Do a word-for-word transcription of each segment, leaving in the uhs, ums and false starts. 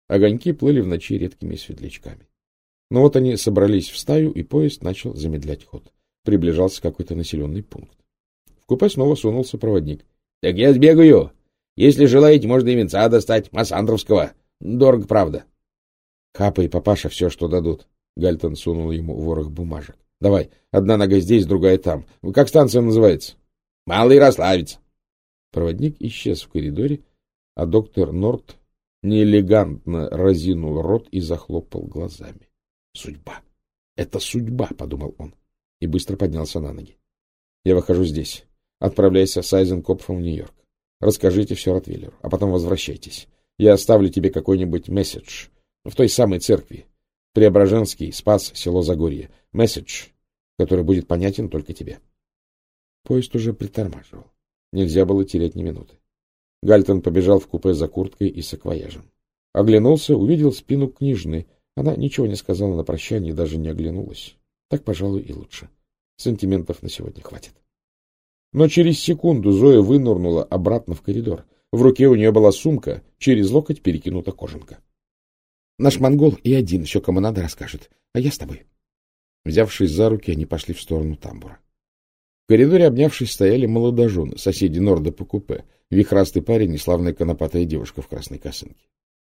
Огоньки плыли в ночи редкими светлячками. Но вот они собрались в стаю, и поезд начал замедлять ход. Приближался какой-то населенный пункт. В купе снова сунулся проводник. — Так я сбегаю. Если желаете, можно и венца достать, Массандровского. Дорого, правда. — Хапай, папаша, все, что дадут. Гальтон сунул ему ворох бумажек. — Давай, одна нога здесь, другая там. Как станция называется? — Малый Ярославец. Проводник исчез в коридоре, а доктор Норт неэлегантно разинул рот и захлопал глазами. — Судьба! Это судьба! — подумал он и быстро поднялся на ноги. — Я выхожу здесь. Отправляйся с Айзенкопфом в Нью-Йорк. Расскажите все Ротвейлеру, а потом возвращайтесь. Я оставлю тебе какой-нибудь месседж в той самой церкви. Преображенский, Спас, село Загорье. Месседж, который будет понятен только тебе. Поезд уже притормаживал. Нельзя было терять ни минуты. Гальтон побежал в купе за курткой и саквояжем. Оглянулся, увидел спину княжны. Она ничего не сказала на прощание и даже не оглянулась. Так, пожалуй, и лучше. Сантиментов на сегодня хватит. Но через секунду Зоя вынырнула обратно в коридор. В руке у нее была сумка, через локоть перекинута кожанка. — Наш монгол и один еще кому надо расскажет, а я с тобой. Взявшись за руки, они пошли в сторону тамбура. В коридоре, обнявшись, стояли молодожены, соседи Норда по купе, вихрастый парень и славная конопатая девушка в красной косынке.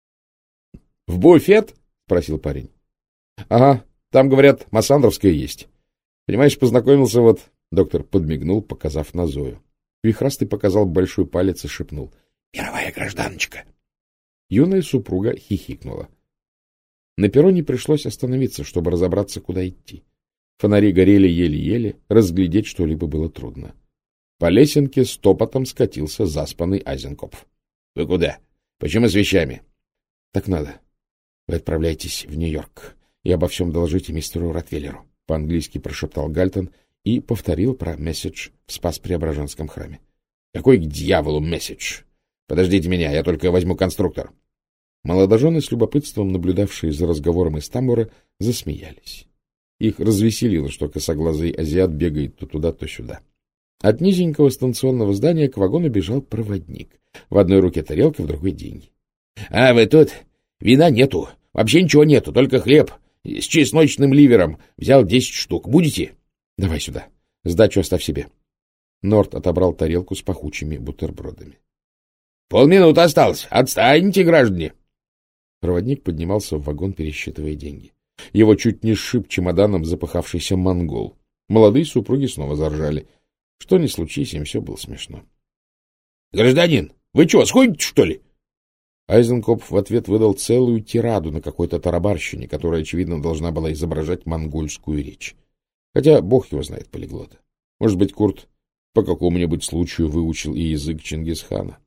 — В буфет? — спросил парень. — Ага, там, говорят, Массандровская есть. Понимаешь, познакомился вот... Доктор подмигнул, показав на Зою. Вихрастый показал большой палец и шепнул. — Мировая гражданочка. Юная супруга хихикнула. На перроне пришлось остановиться, чтобы разобраться, куда идти. Фонари горели еле-еле, разглядеть что-либо было трудно. По лесенке стопотом скатился заспанный Айзенкопф. — Вы куда? Почему с вещами? — Так надо. Вы отправляйтесь в Нью-Йорк и обо всем доложите мистеру Ротвейлеру, — по-английски прошептал Гальтон и повторил про месседж в Спас-Преображенском храме. — Какой к дьяволу месседж? Подождите меня, я только возьму конструктор. Молодожены, с любопытством наблюдавшие за разговором из тамбура, засмеялись. Их развеселило, что косоглазый азиат бегает то туда, то сюда. От низенького станционного здания к вагону бежал проводник. В одной руке тарелка, в другой — деньги. — А вы тут? Вина нету. Вообще ничего нету, только хлеб с чесночным ливером. Взял десять штук. Будете? — Давай сюда. Сдачу оставь себе. Норт отобрал тарелку с пахучими бутербродами. — Полминуты осталось. Отстаньте, граждане. Проводник поднимался в вагон, пересчитывая деньги. Его чуть не сшиб чемоданом запыхавшийся монгол. Молодые супруги снова заржали. Что ни случись, им все было смешно. — Гражданин, вы чего, сходите, что ли? Айзенкопф в ответ выдал целую тираду на какой-то тарабарщине, которая, очевидно, должна была изображать монгольскую речь. Хотя бог его знает полиглота. Может быть, Курт по какому-нибудь случаю выучил и язык Чингисхана.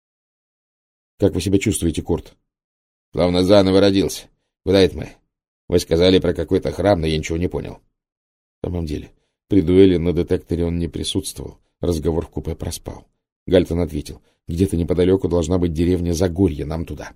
— Как вы себя чувствуете, Курт? — Словно заново родился. Куда это мы? Вы сказали про какой-то храм, но я ничего не понял. В самом деле, при дуэли на детекторе он не присутствовал. Разговор в купе проспал. Гальтон ответил. Где-то неподалеку должна быть деревня Загорье, нам туда.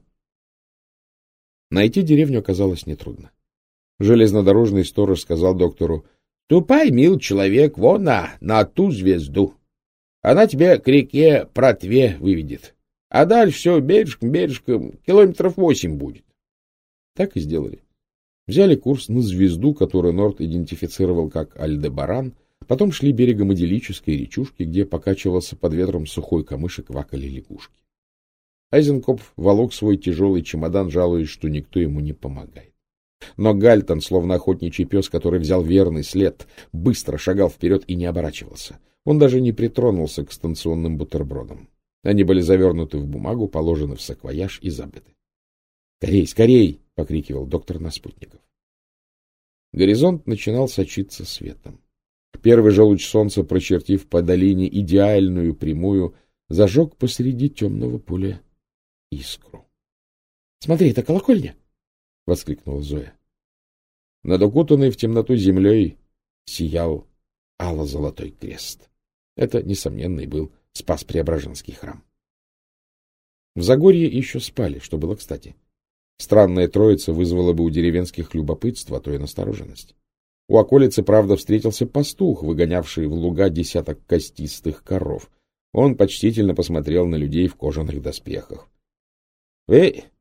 Найти деревню оказалось нетрудно. Железнодорожный сторож сказал доктору: — Ступай, мил человек, вон на, на ту звезду. Она тебя к реке Протве выведет. А дальше все бережком, бережком, километров восемь будет. Так и сделали. Взяли курс на звезду, которую Норт идентифицировал как Альдебаран, потом шли берегом идиллической речушки, где покачивался под ветром сухой камыш и квакали лягушки. Айзенкопф волок свой тяжелый чемодан, жалуясь, что никто ему не помогает. Но Гальтон, словно охотничий пес, который взял верный след, быстро шагал вперед и не оборачивался. Он даже не притронулся к станционным бутербродам. Они были завернуты в бумагу, положены в саквояж и забыты. — Скорей, скорей! — покрикивал доктор на спутников. Горизонт начинал сочиться светом. Первый же луч солнца, прочертив по долине идеальную прямую, зажег посреди темного поля искру. — Смотри, это колокольня! — воскликнула Зоя. Над укутанной в темноту землей сиял ало-золотой крест. Это, несомненно, и был Спас-Преображенский храм. В Загорье еще спали, что было кстати. Странная троица вызвала бы у деревенских любопытство, а то и настороженность. У околицы, правда, встретился пастух, выгонявший в луга десяток костистых коров. Он почтительно посмотрел на людей в кожаных доспехах. — Вы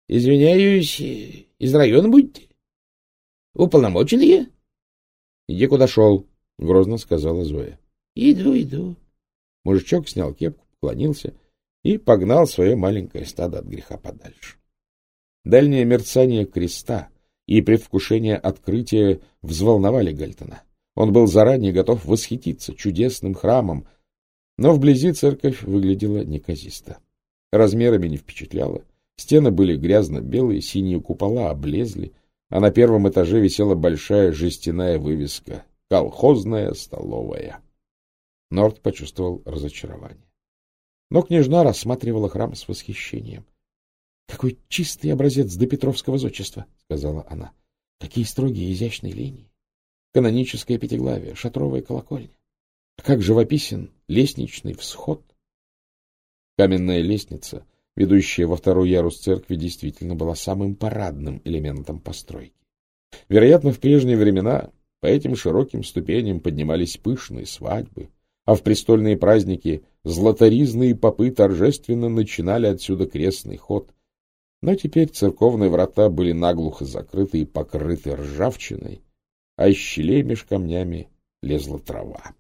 — Извиняюсь, из района будете? Уполномоченные? — Иди, куда шел, — грозно сказала Зоя. — Иду, иду. Мужичок снял кепку, поклонился и погнал свое маленькое стадо от греха подальше. Дальнее мерцание креста и предвкушение открытия взволновали Гальтона. Он был заранее готов восхититься чудесным храмом, но вблизи церковь выглядела неказисто. Размерами не впечатляла. Стены были грязно-белые, синие купола облезли, а на первом этаже висела большая жестяная вывеска «Колхозная столовая». Норт почувствовал разочарование. Но княжна рассматривала храм с восхищением. — Какой чистый образец допетровского зодчества, — сказала она. — Какие строгие изящные линии. Каноническое пятиглавие, шатровая колокольня. Как живописен лестничный всход. Каменная лестница, ведущая во второй ярус церкви, действительно была самым парадным элементом постройки. Вероятно, в прежние времена по этим широким ступеням поднимались пышные свадьбы, а в престольные праздники златоризные попы торжественно начинали отсюда крестный ход. Но теперь церковные врата были наглухо закрыты и покрыты ржавчиной, а из щелей меж камнями лезла трава.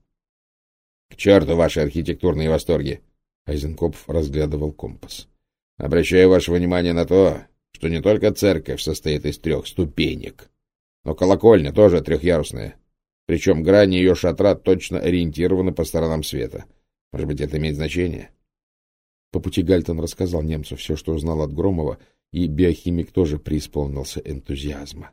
— К черту ваши архитектурные восторги! — Айзенкопф разглядывал компас. — Обращаю ваше внимание на то, что не только церковь состоит из трех ступенек, но колокольня тоже трехъярусная. Причем грани ее шатра точно ориентированы по сторонам света. Может быть, это имеет значение? По пути Гальтон рассказал немцу все, что узнал от Громова, и биохимик тоже преисполнился энтузиазма.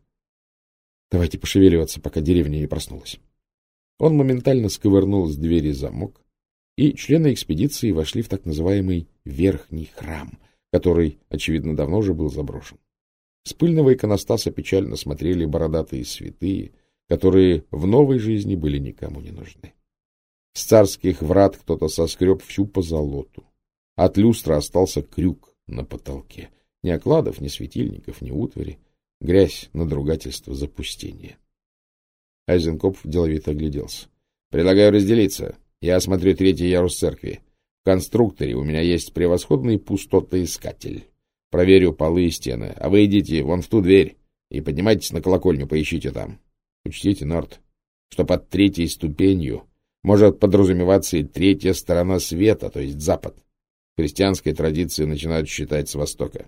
— Давайте пошевеливаться, пока деревня не проснулась. Он моментально сковырнул с двери замок, и члены экспедиции вошли в так называемый верхний храм, который, очевидно, давно уже был заброшен. С пыльного иконостаса печально смотрели бородатые святые, которые в новой жизни были никому не нужны. С царских врат кто-то соскреб всю позолоту. От люстры остался крюк на потолке. Ни окладов, ни светильников, ни утвари. Грязь, надругательство, запустение. Айзенкопф деловито огляделся. — Предлагаю разделиться. Я осмотрю третий ярус церкви. В конструкторе у меня есть превосходный пустотоискатель. Проверю полы и стены. А вы идите вон в ту дверь и поднимайтесь на колокольню, поищите там. Учтите, Норт, что под третьей ступенью может подразумеваться и третья сторона света, то есть запад. В христианской традиции начинают считать с востока.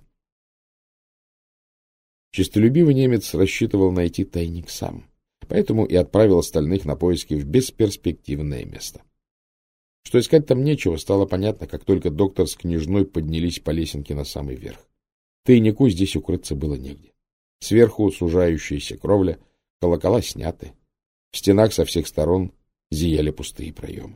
Честолюбивый немец рассчитывал найти тайник сам, поэтому и отправил остальных на поиски в бесперспективное место. Что искать там нечего, стало понятно, как только доктор с княжной поднялись по лесенке на самый верх. Тайнику здесь укрыться было негде. Сверху сужающаяся кровля, колокола сняты. В стенах со всех сторон зияли пустые проемы.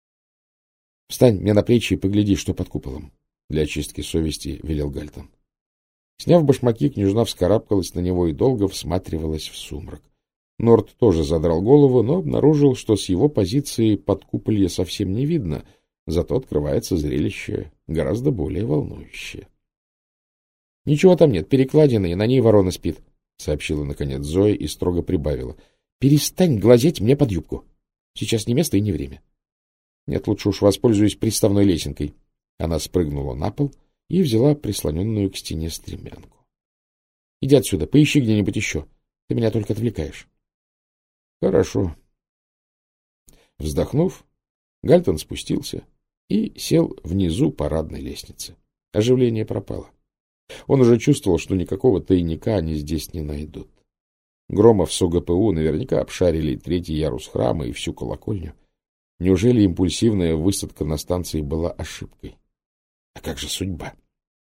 — Встань мне на плечи и погляди, что под куполом, — для очистки совести велел Гальтон. Сняв башмаки, княжна вскарабкалась на него и долго всматривалась в сумрак. Норт тоже задрал голову, но обнаружил, что с его позиции подкуполья совсем не видно, зато открывается зрелище гораздо более волнующее. — Ничего там нет, перекладина, и на ней ворона спит, — сообщила, наконец, Зоя и строго прибавила. — Перестань глазеть мне под юбку. Сейчас не место и не время. Нет, лучше уж воспользуюсь приставной лесенкой. Она спрыгнула на пол и взяла прислоненную к стене стремянку. — Иди отсюда, поищи где-нибудь еще. Ты меня только отвлекаешь. — Хорошо. Вздохнув, Гальтон спустился и сел внизу парадной лестницы. Оживление пропало. Он уже чувствовал, что никакого тайника они здесь не найдут. Громов с ОГПУ наверняка обшарили третий ярус храма и всю колокольню. Неужели импульсивная высадка на станции была ошибкой? А как же судьба?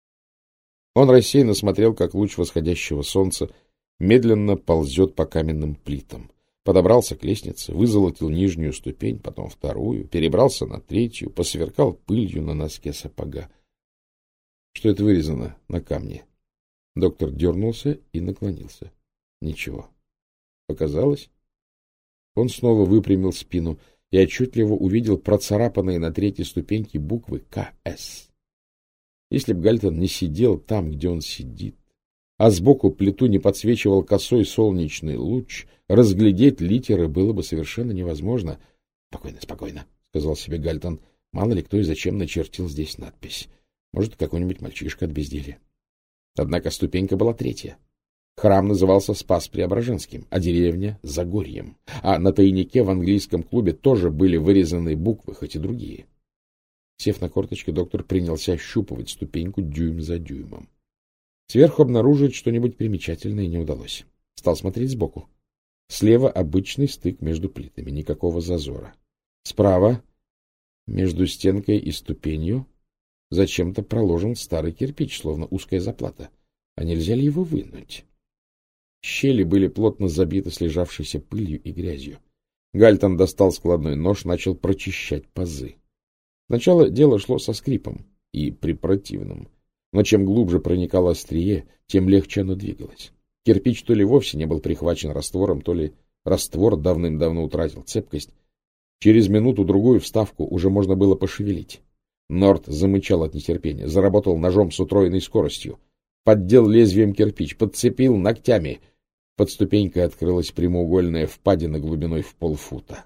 Он рассеянно смотрел, как луч восходящего солнца медленно ползет по каменным плитам. Подобрался к лестнице, вызолотил нижнюю ступень, потом вторую, перебрался на третью, посверкал пылью на носке сапога. Что это вырезано на камне? Доктор дернулся и наклонился. Ничего. Показалось? Он снова выпрямил спину и отчетливо увидел процарапанные на третьей ступеньке буквы К С. Если б Гальтон не сидел там, где он сидит, а сбоку плиту не подсвечивал косой солнечный луч, разглядеть литеры было бы совершенно невозможно. — Спокойно, спокойно, — сказал себе Гальтон. Мало ли кто и зачем начертил здесь надпись. Может, какой-нибудь мальчишка от безделья. Однако ступенька была третья. Храм назывался Спас-Преображенским, а деревня — Загорьем. А на тайнике в английском клубе тоже были вырезаны буквы, хоть и другие. Сев на корточки, доктор принялся ощупывать ступеньку дюйм за дюймом. Сверху обнаружить что-нибудь примечательное не удалось. Стал смотреть сбоку. Слева обычный стык между плитами, никакого зазора. Справа, между стенкой и ступенью, зачем-то проложен старый кирпич, словно узкая заплата. А нельзя ли его вынуть? Щели были плотно забиты слежавшейся пылью и грязью. Гальтон достал складной нож, начал прочищать пазы. Сначала дело шло со скрипом и препротивным, но чем глубже проникало острие, тем легче оно двигалось. Кирпич то ли вовсе не был прихвачен раствором, то ли раствор давным-давно утратил цепкость. Через минуту-другую вставку уже можно было пошевелить. Норт замычал от нетерпения, заработал ножом с утроенной скоростью, поддел лезвием кирпич, подцепил ногтями. Под ступенькой открылась прямоугольная впадина глубиной в полфута.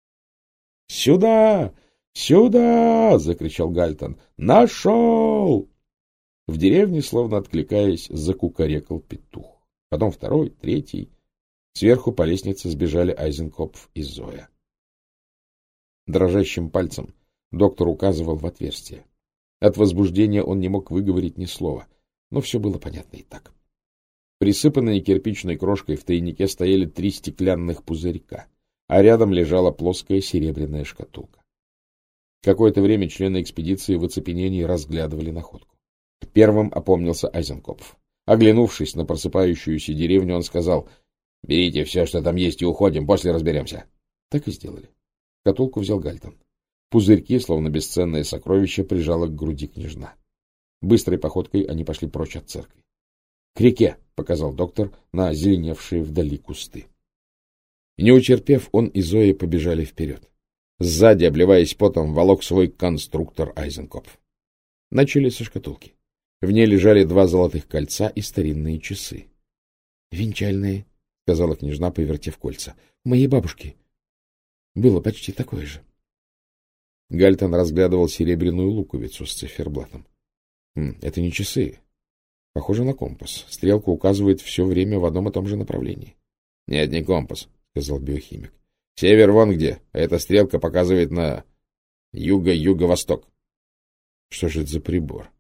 «Сюда! Сюда!» — закричал Гальтон. «Нашел!» В деревне, словно откликаясь, закукарекал петух. Потом второй, третий. Сверху по лестнице сбежали Айзенкопф и Зоя. Дрожащим пальцем доктор указывал в отверстие. От возбуждения он не мог выговорить ни слова, но все было понятно и так. Присыпанные кирпичной крошкой в тайнике стояли три стеклянных пузырька, а рядом лежала плоская серебряная шкатулка. Какое-то время члены экспедиции в оцепенении разглядывали находку. Первым опомнился Айзенкопф. Оглянувшись на просыпающуюся деревню, он сказал: «Берите все, что там есть, и уходим, после разберемся». Так и сделали. Шкатулку взял Гальтон. Пузырьки, словно бесценное сокровище, прижала к груди княжна. Быстрой походкой они пошли прочь от церкви. — К реке, — показал доктор на зеленевшие вдали кусты. Не утерпев, он и Зоя побежали вперед. Сзади, обливаясь потом, волок свой конструктор Айзенкопф. Начали со шкатулки. В ней лежали два золотых кольца и старинные часы. — Венчальные, — сказала княжна, повертев кольца. — У моей бабушки было почти такое же. Гальтон разглядывал серебряную луковицу с циферблатом. Хм, это не часы. Похоже на компас. Стрелка указывает все время в одном и том же направлении. — Нет, не компас, — сказал биохимик. — Север вон где, а эта стрелка показывает на юго-юго-восток. — Что же это за прибор?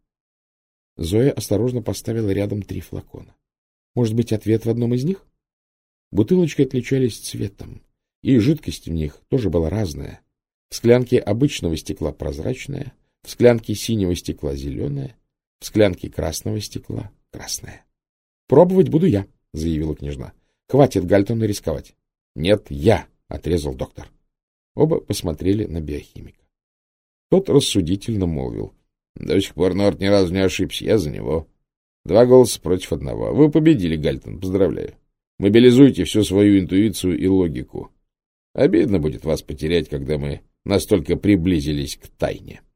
Зоя осторожно поставила рядом три флакона. Может быть, ответ в одном из них? Бутылочки отличались цветом, и жидкость в них тоже была разная. В склянке обычного стекла прозрачная, в склянке синего стекла зеленая, в склянке красного стекла красная. — Пробовать буду я, — заявила княжна. — Хватит Гальтону рисковать. — Нет, я, — отрезал доктор. Оба посмотрели на биохимика. Тот рассудительно молвил: — До сих пор Норт ни разу не ошибся, я за него. Два голоса против одного. Вы победили, Гальтон, поздравляю. Мобилизуйте всю свою интуицию и логику. Обидно будет вас потерять, когда мы настолько приблизились к тайне.